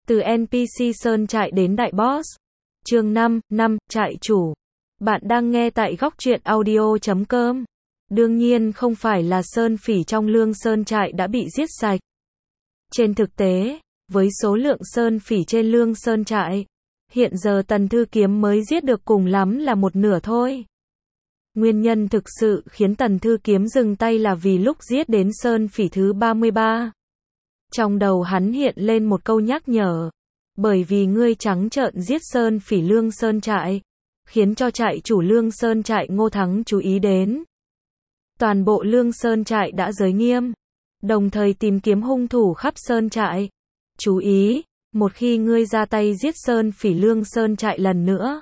Từ NPC Sơn Trại đến Đại Boss. Chương 5, Trại chủ. Bạn đang nghe tại góc truyện audio.com. Đương nhiên không phải là Sơn Phỉ trong Lương Sơn Trại đã bị giết sạch. Trên thực tế, với số lượng Sơn Phỉ trên Lương Sơn Trại, hiện giờ Tần Thư Kiếm mới giết được cùng lắm là một nửa thôi. Nguyên nhân thực sự khiến Tần Thư Kiếm dừng tay là vì lúc giết đến Sơn Phỉ thứ 33. Trong đầu hắn hiện lên một câu nhắc nhở. Bởi vì ngươi trắng trợn giết Sơn Phỉ Lương Sơn Trại, khiến cho trại chủ Lương Sơn Trại Ngô Thắng chú ý đến. Toàn bộ Lương Sơn Trại đã giới nghiêm, đồng thời tìm kiếm hung thủ khắp Sơn Trại. Chú ý, một khi ngươi ra tay giết Sơn Phỉ Lương Sơn Trại lần nữa,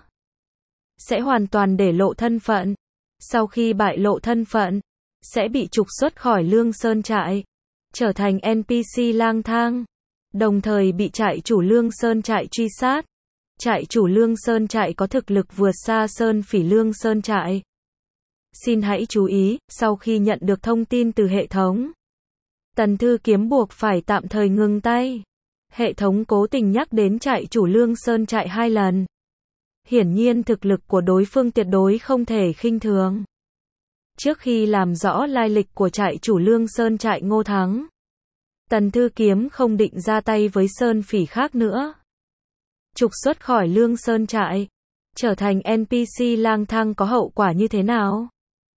sẽ hoàn toàn để lộ thân phận. Sau khi bại lộ thân phận, sẽ bị trục xuất khỏi Lương Sơn Trại, trở thành NPC lang thang, đồng thời bị trại chủ Lương Sơn Trại truy sát. Trại chủ Lương Sơn Trại có thực lực vượt xa Sơn Phỉ Lương Sơn Trại. Xin hãy chú ý, sau khi nhận được thông tin từ hệ thống, Tần Thư Kiếm buộc phải tạm thời ngừng tay. Hệ thống cố tình nhắc đến trại chủ Lương Sơn Trại 2 lần. Hiển nhiên thực lực của đối phương tuyệt đối không thể khinh thường. Trước khi làm rõ lai lịch của trại chủ Lương Sơn Trại Ngô Thắng, Tần Thư Kiếm không định ra tay với Sơn Phỉ khác nữa. Trục xuất khỏi Lương Sơn Trại, trở thành NPC lang thang có hậu quả như thế nào?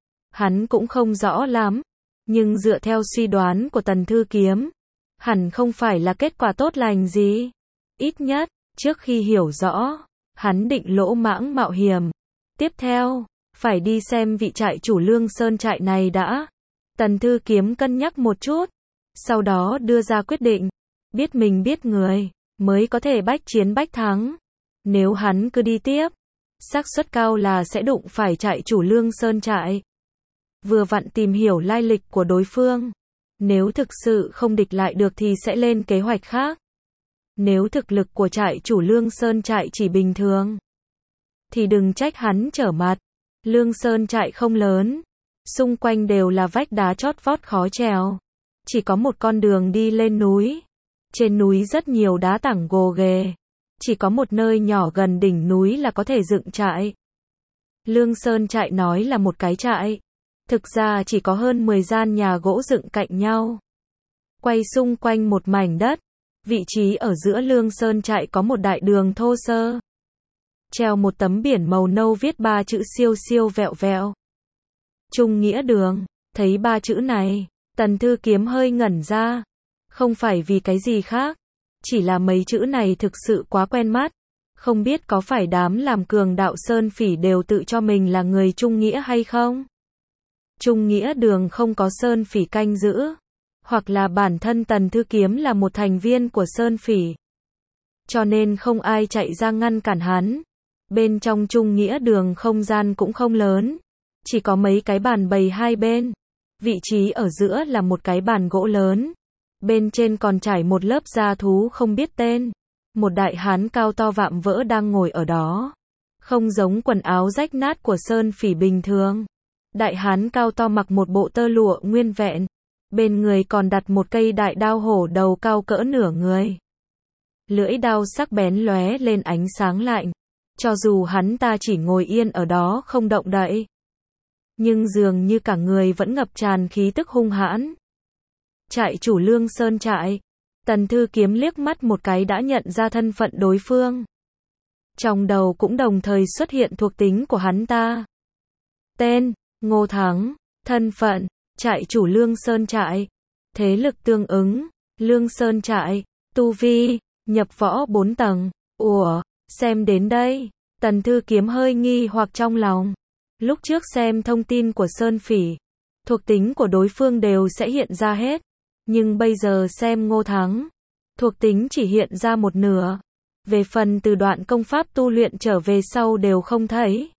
Hắn cũng không rõ lắm, nhưng dựa theo suy đoán của Tần Thư Kiếm, hẳn không phải là kết quả tốt lành gì. Ít nhất, trước khi hiểu rõ, hắn định lỗ mãng mạo hiểm. Tiếp theo, phải đi xem vị trại chủ Lương Sơn Trại này đã. Tần Thư Kiếm cân nhắc một chút, sau đó đưa ra quyết định. Biết mình biết người, mới có thể bách chiến bách thắng. Nếu hắn cứ đi tiếp, xác suất cao là sẽ đụng phải trại chủ Lương Sơn Trại. Vừa vặn tìm hiểu lai lịch của đối phương. Nếu thực sự không địch lại được thì sẽ lên kế hoạch khác. Nếu thực lực của trại chủ Lương Sơn Trại chỉ bình thường, thì đừng trách hắn trở mặt. Lương Sơn Trại không lớn, xung quanh đều là vách đá chót vót khó trèo. Chỉ có một con đường đi lên núi. Trên núi rất nhiều đá tảng gồ ghề. Chỉ có một nơi nhỏ gần đỉnh núi là có thể dựng trại. Lương Sơn Trại nói là một cái trại. Thực ra chỉ có hơn 10 gian nhà gỗ dựng cạnh nhau, quay xung quanh một mảnh đất. Vị trí ở giữa Lương Sơn Trại có một đại đường thô sơ, treo một tấm biển màu nâu viết 3 chữ siêu siêu vẹo vẹo. Trung Nghĩa Đường. Thấy 3 chữ này, Tần Thư Kiếm hơi ngẩn ra. Không phải vì cái gì khác, chỉ là mấy chữ này thực sự quá quen mắt. Không biết có phải đám làm cường đạo Sơn Phỉ đều tự cho mình là người Trung Nghĩa hay không? Trung Nghĩa Đường không có Sơn Phỉ canh giữ, hoặc là bản thân Tần Thư Kiếm là một thành viên của Sơn Phỉ, cho nên không ai chạy ra ngăn cản hắn. Bên trong Trung Nghĩa Đường không gian cũng không lớn, chỉ có mấy cái bàn bày hai bên. Vị trí ở giữa là một cái bàn gỗ lớn, bên trên còn trải một lớp da thú không biết tên. Một đại hán cao to vạm vỡ đang ngồi ở đó, không giống quần áo rách nát của Sơn Phỉ bình thường. Đại hán cao to mặc một bộ tơ lụa nguyên vẹn, bên người còn đặt một cây đại đao hổ đầu cao cỡ nửa người. Lưỡi đao sắc bén lóe lên ánh sáng lạnh, cho dù hắn ta chỉ ngồi yên ở đó không động đậy, nhưng dường như cả người vẫn ngập tràn khí tức hung hãn. Trại chủ Lương Sơn Trại. Tần Thư Kiếm liếc mắt một cái đã nhận ra thân phận đối phương. Trong đầu cũng đồng thời xuất hiện thuộc tính của hắn ta. Tên, Ngô Thắng. Thân phận, trại chủ Lương Sơn Trại. Thế lực tương ứng, Lương Sơn Trại. Tu vi, nhập võ 4 tầng. Ủa, xem đến đây, Tần Thư Kiếm hơi nghi hoặc trong lòng. Lúc trước xem thông tin của Sơn Phỉ, thuộc tính của đối phương đều sẽ hiện ra hết. Nhưng bây giờ xem Ngô Thắng, thuộc tính chỉ hiện ra một nửa. Về phần từ đoạn công pháp tu luyện trở về sau đều không thấy.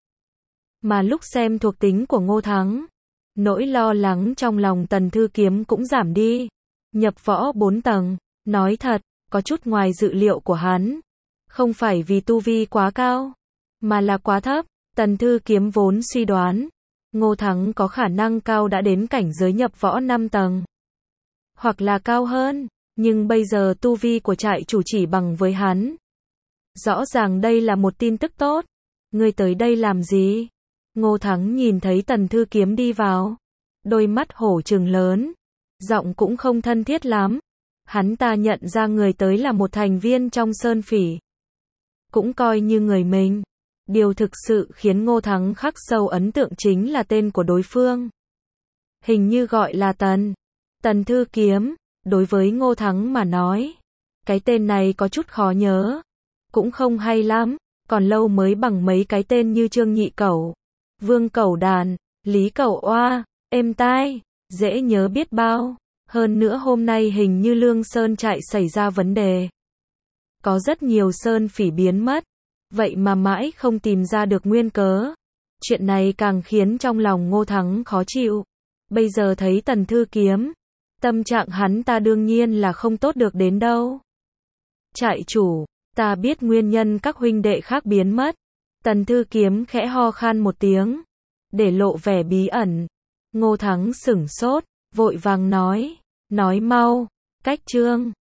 Mà lúc xem thuộc tính của Ngô Thắng, nỗi lo lắng trong lòng Tần Thư Kiếm cũng giảm đi. Nhập võ 4 tầng, nói thật, có chút ngoài dự liệu của hắn. Không phải vì tu vi quá cao, mà là quá thấp. Tần Thư Kiếm vốn suy đoán, Ngô Thắng có khả năng cao đã đến cảnh giới nhập võ 5 tầng. Hoặc là cao hơn, Nhưng bây giờ tu vi của trại chủ chỉ bằng với hắn. Rõ ràng đây là một tin tức tốt. Ngươi tới đây làm gì? Ngô Thắng nhìn thấy Tần Thư Kiếm đi vào. Đôi mắt hổ trừng lớn. Giọng cũng không thân thiết lắm. Hắn ta nhận ra người tới là một thành viên trong Sơn Phỉ. Cũng coi như người mình. Điều thực sự khiến Ngô Thắng khắc sâu ấn tượng chính là tên của đối phương. Hình như gọi là Tần Thư Kiếm. Đối với Ngô Thắng mà nói, cái tên này có chút khó nhớ. Cũng không hay lắm, còn lâu mới bằng mấy cái tên như Trương Nhị Cẩu, Vương Cẩu Đàn, Lý Cẩu Oa, êm tai, dễ nhớ biết bao. Hơn nữa hôm nay hình như Lương Sơn trại xảy ra vấn đề. Có rất nhiều Sơn Phỉ biến mất, vậy mà mãi không tìm ra được nguyên cớ. Chuyện này càng khiến trong lòng Ngô Thắng khó chịu. Bây giờ thấy Tần Thư Kiếm, tâm trạng hắn ta đương nhiên là không tốt được đến đâu. Trại chủ, ta biết nguyên nhân các huynh đệ khác biến mất. Tần Thư Kiếm khẽ ho khan một tiếng, để lộ vẻ bí ẩn. Ngô Thắng sửng sốt, vội vàng nói mau, cách Trương